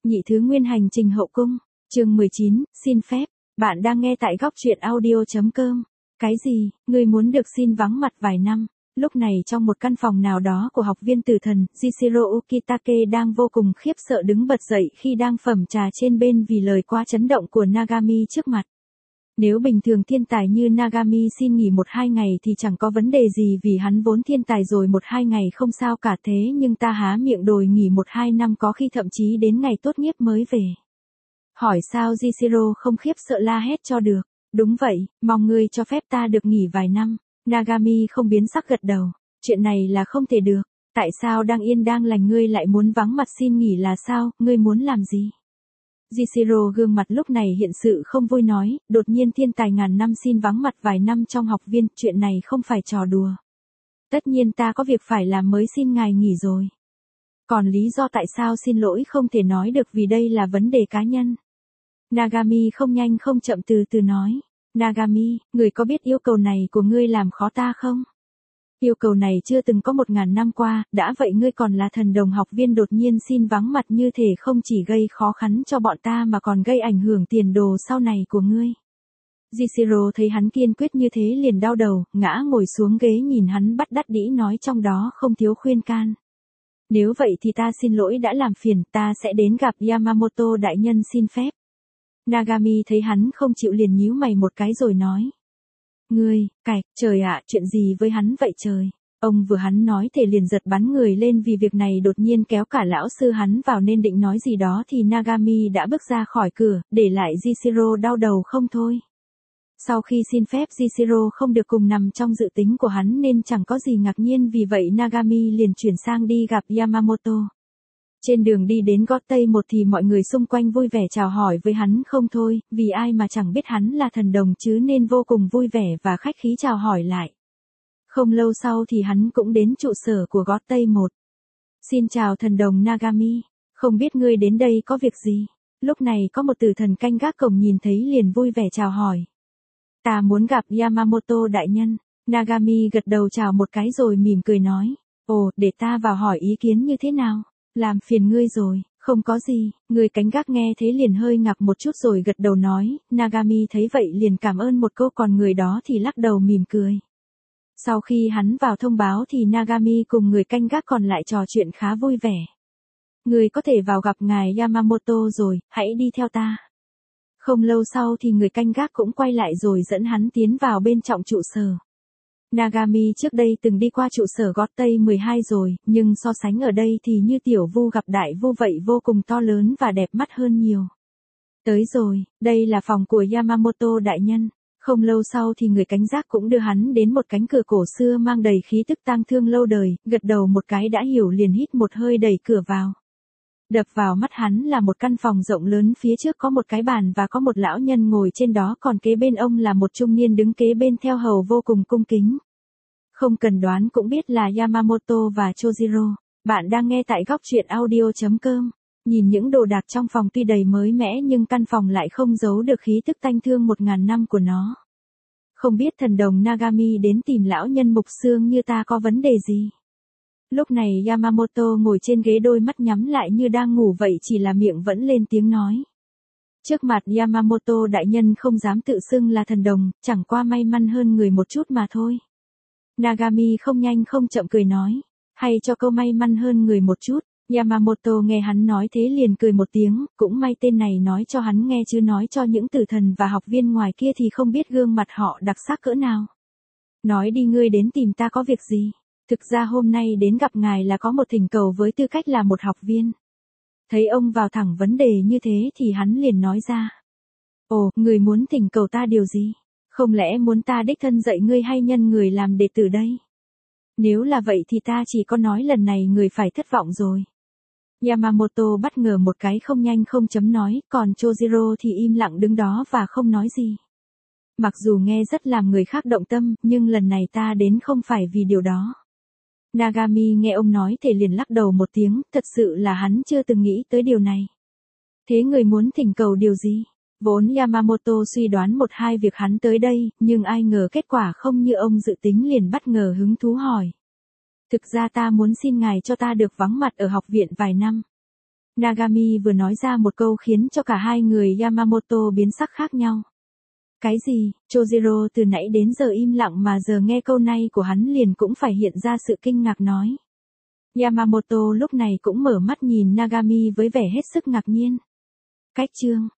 Nhị thứ nguyên hành trình hậu cung, chương 19, xin phép, bạn đang nghe tại góc truyện audio.com. Cái gì, ngươi muốn được xin vắng mặt vài năm? Lúc này trong một căn phòng nào đó của học viên tử thần, Jishiro Ukitake đang vô cùng khiếp sợ đứng bật dậy khi đang phẩm trà trên bên vì lời quá chấn động của Nagami trước mặt. Nếu bình thường thiên tài như Nagami xin nghỉ 1-2 ngày thì chẳng có vấn đề gì vì hắn vốn thiên tài rồi 1-2 ngày không sao cả, thế nhưng ta há miệng đòi nghỉ 1-2 năm, có khi thậm chí đến ngày tốt nghiệp mới về. Hỏi sao Jishiro không khiếp sợ la hét cho được. Đúng vậy, mong ngươi cho phép ta được nghỉ vài năm. Nagami không biến sắc gật đầu. Chuyện này là không thể được. Tại sao đang yên đang lành ngươi lại muốn vắng mặt xin nghỉ là sao, ngươi muốn làm gì? Jishiro gương mặt lúc này hiện sự không vui nói, đột nhiên thiên tài ngàn năm xin vắng mặt vài năm trong học viên, chuyện này không phải trò đùa. Tất nhiên ta có việc phải làm mới xin ngài nghỉ rồi. Còn lý do tại sao xin lỗi không thể nói được vì đây là vấn đề cá nhân. Nagami không nhanh không chậm từ từ nói. Nagami, người có biết yêu cầu này của ngươi làm khó ta không? Yêu cầu này chưa từng có 1000 năm qua, đã vậy ngươi còn là thần đồng học viên đột nhiên xin vắng mặt như thể không chỉ gây khó khăn cho bọn ta mà còn gây ảnh hưởng tiền đồ sau này của ngươi. Jishiro thấy hắn kiên quyết như thế liền đau đầu, ngã ngồi xuống ghế nhìn hắn bắt đắt đĩ nói trong đó không thiếu khuyên can. Nếu vậy thì ta xin lỗi đã làm phiền, ta sẽ đến gặp Yamamoto đại nhân xin phép. Nagami thấy hắn không chịu liền nhíu mày một cái rồi nói. Ngươi, trời ạ, chuyện gì với hắn vậy trời? Ông vừa hắn nói thể liền giật bắn người lên vì việc này đột nhiên kéo cả lão sư hắn vào nên định nói gì đó thì Nagami đã bước ra khỏi cửa, để lại Jishiro đau đầu không thôi. Sau khi xin phép Jishiro không được cùng nằm trong dự tính của hắn nên chẳng có gì ngạc nhiên, vì vậy Nagami liền chuyển sang đi gặp Yamamoto. Trên đường đi đến gót Tây một thì mọi người xung quanh vui vẻ chào hỏi với hắn không thôi, vì ai mà chẳng biết hắn là thần đồng chứ nên vô cùng vui vẻ và khách khí chào hỏi lại. Không lâu sau thì hắn cũng đến trụ sở của gót Tây một. Xin chào thần đồng Nagami, không biết ngươi đến đây có việc gì? Lúc này có một tử thần canh gác cổng nhìn thấy liền vui vẻ chào hỏi. Ta muốn gặp Yamamoto đại nhân. Nagami gật đầu chào một cái rồi mỉm cười nói. Ồ, để ta vào hỏi ý kiến như thế nào? Làm phiền ngươi rồi, không có gì. Người canh gác nghe thế liền hơi ngạc một chút rồi gật đầu nói. Nagami thấy vậy liền cảm ơn một câu, còn người đó thì lắc đầu mỉm cười. Sau khi hắn vào thông báo thì Nagami cùng người canh gác còn lại trò chuyện khá vui vẻ. Ngươi có thể vào gặp ngài Yamamoto rồi, hãy đi theo ta. Không lâu sau thì người canh gác cũng quay lại rồi dẫn hắn tiến vào bên trong trụ sở. Nagami trước đây từng đi qua trụ sở gót Tây 12 rồi, nhưng so sánh ở đây thì như tiểu vu gặp đại vu vậy, vô cùng to lớn và đẹp mắt hơn nhiều. Tới rồi, đây là phòng của Yamamoto đại nhân. Không lâu sau thì người canh gác cũng đưa hắn đến một cánh cửa cổ xưa mang đầy khí tức tang thương lâu đời, gật đầu một cái đã hiểu liền hít một hơi đẩy cửa vào. Đập vào mắt hắn là một căn phòng rộng lớn, phía trước có một cái bàn và có một lão nhân ngồi trên đó, còn kế bên ông là một trung niên đứng kế bên theo hầu vô cùng cung kính. Không cần đoán cũng biết là Yamamoto và Chojiro. Bạn đang nghe tại góc truyện audio.com. Nhìn những đồ đạc trong phòng tuy đầy mới mẻ nhưng căn phòng lại không giấu được khí tức tanh thương 1000 năm của nó. Không biết thần đồng Nagami đến tìm lão nhân mục xương như ta có vấn đề gì? Lúc này Yamamoto ngồi trên ghế đôi mắt nhắm lại như đang ngủ vậy, chỉ là miệng vẫn lên tiếng nói. Trước mặt Yamamoto đại nhân không dám tự xưng là thần đồng, chẳng qua may mắn hơn người một chút mà thôi. Nagami không nhanh không chậm cười nói. Hay cho câu may mắn hơn người một chút. Yamamoto nghe hắn nói thế liền cười một tiếng, cũng may tên này nói cho hắn nghe chứ nói cho những tử thần và học viên ngoài kia thì không biết gương mặt họ đặc sắc cỡ nào. Nói đi, ngươi đến tìm ta có việc gì? Thực ra hôm nay đến gặp ngài là có một thỉnh cầu với tư cách là một học viên. Thấy ông vào thẳng vấn đề như thế thì hắn liền nói ra. Ồ, người muốn thỉnh cầu ta điều gì? Không lẽ muốn ta đích thân dạy ngươi hay nhân người làm đệ tử đây? Nếu là vậy thì ta chỉ có nói lần này người phải thất vọng rồi. Yamamoto bất ngờ một cái không nhanh không chấm nói, còn Chojiro thì im lặng đứng đó và không nói gì. Mặc dù nghe rất làm người khác động tâm, nhưng lần này ta đến không phải vì điều đó. Nagami nghe ông nói thì liền lắc đầu một tiếng, thật sự là hắn chưa từng nghĩ tới điều này. Thế người muốn thỉnh cầu điều gì? Vốn Yamamoto suy đoán 1-2 việc hắn tới đây, nhưng ai ngờ kết quả không như ông dự tính, liền bất ngờ hứng thú hỏi. Thực ra ta muốn xin ngài cho ta được vắng mặt ở học viện vài năm. Nagami vừa nói ra một câu khiến cho cả hai người Yamamoto biến sắc khác nhau. Cái gì? Chojiro từ nãy đến giờ im lặng mà giờ nghe câu này của hắn liền cũng phải hiện ra sự kinh ngạc nói. Yamamoto lúc này cũng mở mắt nhìn Nagami với vẻ hết sức ngạc nhiên. Cách chương